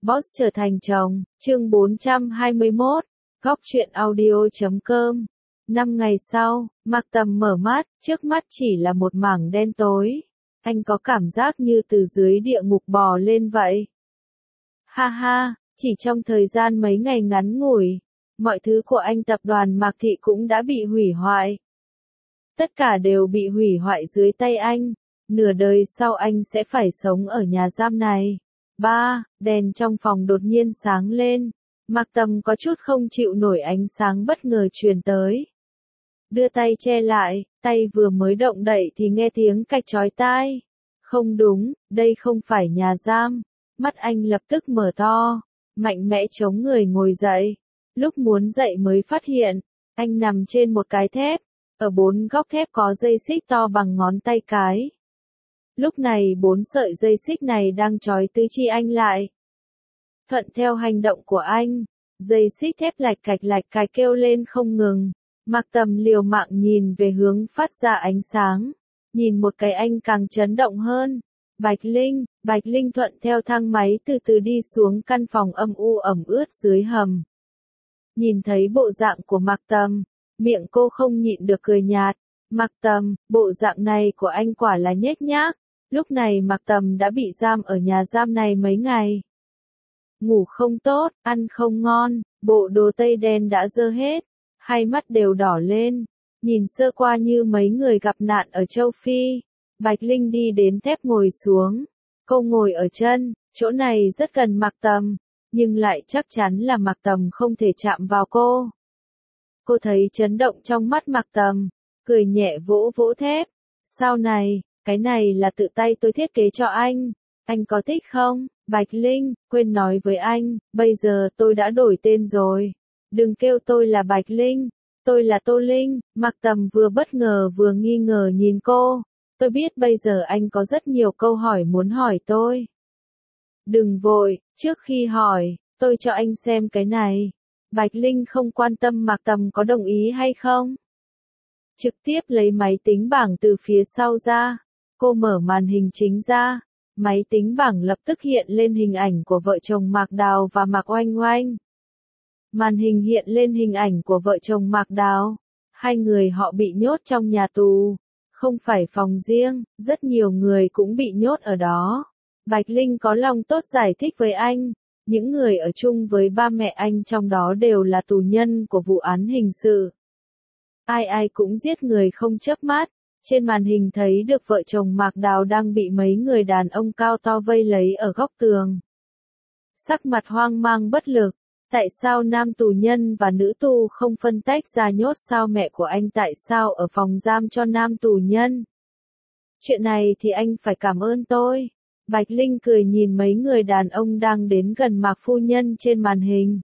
Boss trở thành chồng, chương 421, góc truyện audio.com. 5 ngày sau, Mạc Tầm mở mắt, trước mắt chỉ là một mảng đen tối. Anh có cảm giác như từ dưới địa ngục bò lên vậy. Ha ha, chỉ trong thời gian mấy ngày ngắn ngủi, mọi thứ của anh tập đoàn Mạc Thị cũng đã bị hủy hoại. Tất cả đều bị hủy hoại dưới tay anh. Nửa đời sau anh sẽ phải sống ở nhà giam này. Đèn trong phòng đột nhiên sáng lên. Mạc Tầm có chút không chịu nổi ánh sáng bất ngờ truyền tới. Đưa tay che lại, tay vừa mới động đậy thì nghe tiếng cạch chói tai. Không đúng, đây không phải nhà giam. Mắt anh lập tức mở to, mạnh mẽ chống người ngồi dậy. Lúc muốn dậy mới phát hiện, anh nằm trên một cái thép. Ở 4 góc thép có dây xích to bằng ngón tay cái. Lúc này 4 sợi dây xích này đang trói tứ chi anh lại. Thuận theo hành động của anh, dây xích thép lạch cạch kêu lên không ngừng. Mạc Tầm liều mạng nhìn về hướng phát ra ánh sáng. Nhìn một cái anh càng chấn động hơn. Bạch Linh thuận theo thang máy từ từ đi xuống căn phòng âm u ẩm ướt dưới hầm. Nhìn thấy bộ dạng của Mạc Tầm, miệng cô không nhịn được cười nhạt. Mạc Tầm, bộ dạng này của anh quả là nhếch nhác. Lúc này Mạc Tầm đã bị giam ở nhà giam này mấy ngày. Ngủ không tốt, ăn không ngon, bộ đồ tây đen đã dơ hết, hai mắt đều đỏ lên, nhìn sơ qua như mấy người gặp nạn ở châu Phi. Bạch Linh đi đến thép ngồi xuống, cô ngồi ở chân, chỗ này rất gần Mạc Tầm, nhưng lại chắc chắn là Mạc Tầm không thể chạm vào cô. Cô thấy chấn động trong mắt Mạc Tầm, cười nhẹ vỗ vỗ thép. Sao này, cái này là tự tay tôi thiết kế cho anh có thích không? Bạch Linh, quên nói với anh, bây giờ tôi đã đổi tên rồi. Đừng kêu tôi là Bạch Linh, tôi là Tô Linh. Mạc Tầm vừa bất ngờ vừa nghi ngờ nhìn cô. Tôi biết bây giờ anh có rất nhiều câu hỏi muốn hỏi tôi. Đừng vội, trước khi hỏi, tôi cho anh xem cái này. Bạch Linh không quan tâm Mạc Tầm có đồng ý hay không. Trực tiếp lấy máy tính bảng từ phía sau ra. Cô mở màn hình chính ra. Máy tính bảng lập tức hiện lên hình ảnh của vợ chồng Mạc Đào và Mạc Oanh Oanh. Màn hình hiện lên hình ảnh của vợ chồng Mạc Đào. Hai người họ bị nhốt trong nhà tù. Không phải phòng riêng, rất nhiều người cũng bị nhốt ở đó. Bạch Linh có lòng tốt giải thích với anh. Những người ở chung với ba mẹ anh trong đó đều là tù nhân của vụ án hình sự. Ai cũng giết người không chớp mắt. Trên màn hình thấy được vợ chồng Mạc Đào đang bị mấy người đàn ông cao to vây lấy ở góc tường. Sắc mặt hoang mang bất lực. Tại sao nam tù nhân và nữ tù không phân tách ra nhốt sao mẹ của anh tại sao ở phòng giam cho nam tù nhân? Chuyện này thì anh phải cảm ơn tôi. Bạch Linh cười nhìn mấy người đàn ông đang đến gần Mạc phu nhân trên màn hình.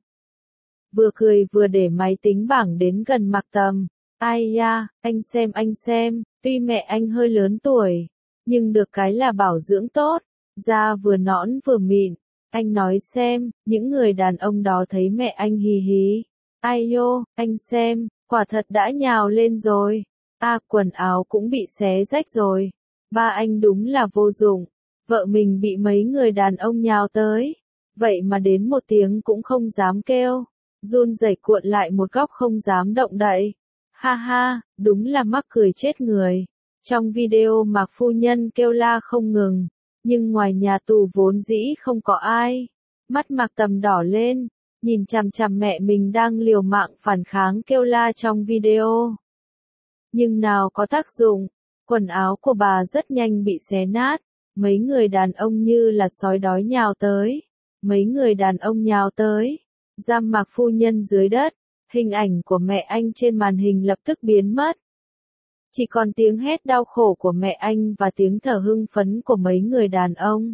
Vừa cười vừa để máy tính bảng đến gần Mạc Tầm. Ai da, anh xem, tuy mẹ anh hơi lớn tuổi, nhưng được cái là bảo dưỡng tốt, da vừa nõn vừa mịn. Anh nói xem, những người đàn ông đó thấy mẹ anh hì hí. Ai yô, anh xem, quả thật đã nhào lên rồi. Quần áo cũng bị xé rách rồi. Ba anh đúng là vô dụng. Vợ mình bị mấy người đàn ông nhào tới. Vậy mà đến một tiếng cũng không dám kêu. Run rẩy cuộn lại một góc không dám động đậy. Ha ha, đúng là mắc cười chết người. Trong video Mạc phu nhân kêu la không ngừng. Nhưng ngoài nhà tù vốn dĩ không có ai. Mắt Mạc Tầm đỏ lên. Nhìn chằm chằm mẹ mình đang liều mạng phản kháng kêu la trong video. Nhưng nào có tác dụng. Quần áo của bà rất nhanh bị xé nát. Mấy người đàn ông như là sói đói nhào tới. Mấy người đàn ông nhào tới. Giam Mạc phu nhân dưới đất. Hình ảnh của mẹ anh trên màn hình lập tức biến mất. Chỉ còn tiếng hét đau khổ của mẹ anh và tiếng thở hưng phấn của mấy người đàn ông.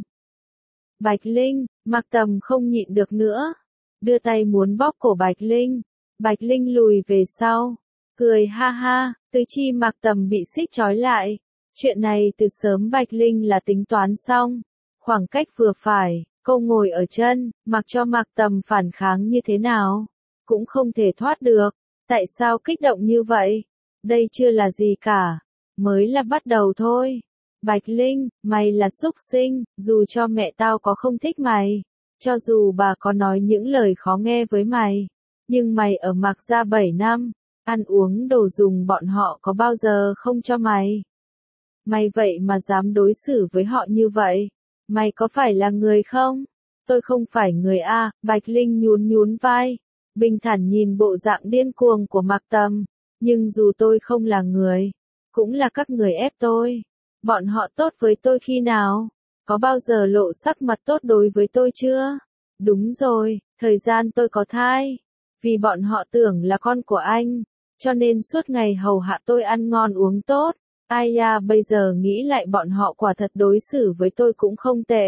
Bạch Linh, Mạc Tầm không nhịn được nữa. Đưa tay muốn bóp cổ Bạch Linh. Bạch Linh lùi về sau. Cười ha ha, tứ chi Mạc Tầm bị xích trói lại. Chuyện này từ sớm Bạch Linh là tính toán xong. Khoảng cách vừa phải, cô ngồi ở chân, mặc cho Mạc Tầm phản kháng như thế nào. Cũng không thể thoát được. Tại sao kích động như vậy? Đây chưa là gì cả. Mới là bắt đầu thôi. Bạch Linh, mày là súc sinh, dù cho mẹ tao có không thích mày. Cho dù bà có nói những lời khó nghe với mày, nhưng mày ở Mạc Gia 7 năm, ăn uống đồ dùng bọn họ có bao giờ không cho mày. Mày vậy mà dám đối xử với họ như vậy, mày có phải là người không? Tôi không phải người a, Bạch Linh nhún nhún vai, bình thản nhìn bộ dạng điên cuồng của Mạc Tầm, nhưng dù tôi không là người, cũng là các người ép tôi. Bọn họ tốt với tôi khi nào? Có bao giờ lộ sắc mặt tốt đối với tôi chưa? Đúng rồi, thời gian tôi có thai. Vì bọn họ tưởng là con của anh, cho nên suốt ngày hầu hạ tôi ăn ngon uống tốt. Ai da, bây giờ nghĩ lại bọn họ quả thật đối xử với tôi cũng không tệ.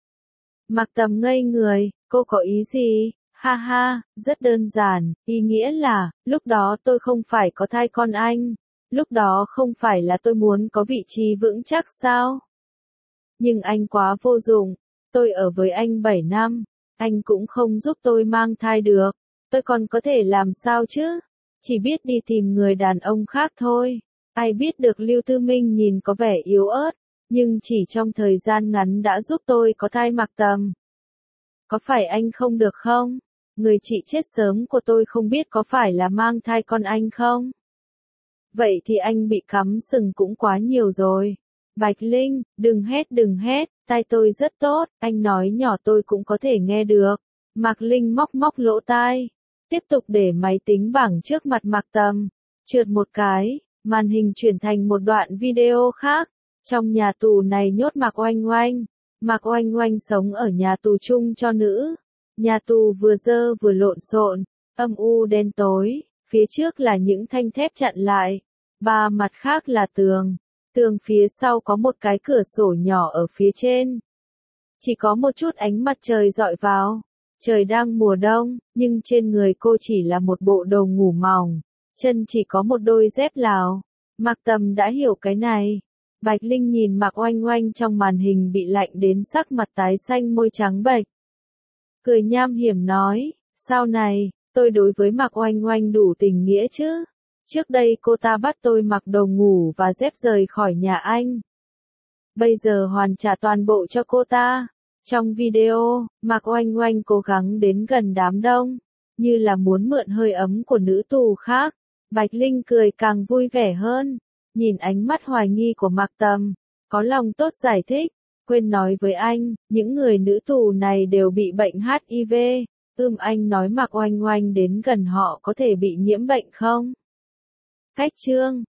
Mạc Tầm ngây người, cô có ý gì? Ha ha, rất đơn giản, ý nghĩa là, lúc đó tôi không phải có thai con anh. Lúc đó không phải là tôi muốn có vị trí vững chắc sao? Nhưng anh quá vô dụng, tôi ở với anh 7 năm, anh cũng không giúp tôi mang thai được, tôi còn có thể làm sao chứ? Chỉ biết đi tìm người đàn ông khác thôi. Ai biết được Lưu Tư Minh nhìn có vẻ yếu ớt, nhưng chỉ trong thời gian ngắn đã giúp tôi có thai Mạc Tầm. Có phải anh không được không? Người chị chết sớm của tôi không biết có phải là mang thai con anh không? Vậy thì anh bị cắm sừng cũng quá nhiều rồi. Bạch Linh, đừng hét, tai tôi rất tốt, anh nói nhỏ tôi cũng có thể nghe được. Mạc Linh móc móc lỗ tai, tiếp tục để máy tính bảng trước mặt Mạc Tầm, trượt một cái, màn hình chuyển thành một đoạn video khác. Trong nhà tù này nhốt Mạc Oanh Oanh. Mạc Oanh Oanh sống ở nhà tù chung cho nữ. Nhà tù vừa dơ vừa lộn xộn, âm u đen tối, phía trước là những thanh thép chặn lại, ba mặt khác là tường. Tường phía sau có một cái cửa sổ nhỏ ở phía trên. Chỉ có một chút ánh mặt trời dọi vào. Trời đang mùa đông, nhưng trên người cô chỉ là một bộ đồ ngủ mỏng, chân chỉ có một đôi dép Lào. Mạc Tầm đã hiểu cái này. Bạch Linh nhìn Mạc Oanh Oanh trong màn hình bị lạnh đến sắc mặt tái xanh môi trắng bệch. Cười nham hiểm nói, sao này, tôi đối với Mạc Oanh Oanh đủ tình nghĩa chứ? Trước đây cô ta bắt tôi mặc đồ ngủ và dép rời khỏi nhà anh. Bây giờ hoàn trả toàn bộ cho cô ta. Trong video, Mạc Oanh Oanh cố gắng đến gần đám đông, như là muốn mượn hơi ấm của nữ tù khác. Bạch Linh cười càng vui vẻ hơn, nhìn ánh mắt hoài nghi của Mạc Tầm, có lòng tốt giải thích, quên nói với anh, những người nữ tù này đều bị bệnh HIV, anh nói Mạc Oanh Oanh đến gần họ có thể bị nhiễm bệnh không? Cách chương